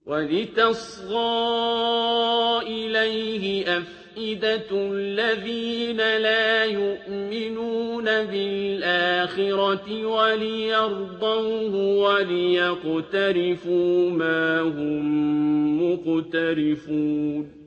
وَلِتَصْغَىٰ إِلَيْهِ أَفْئِدَةُ الَّذِينَ لَا يُؤْمِنُونَ بِالْآخِرَةِ وَلِيَرْضَوْهُ وَلِيَقْتَرِفُوا مَا هُم مُّقْتَرِفُونَ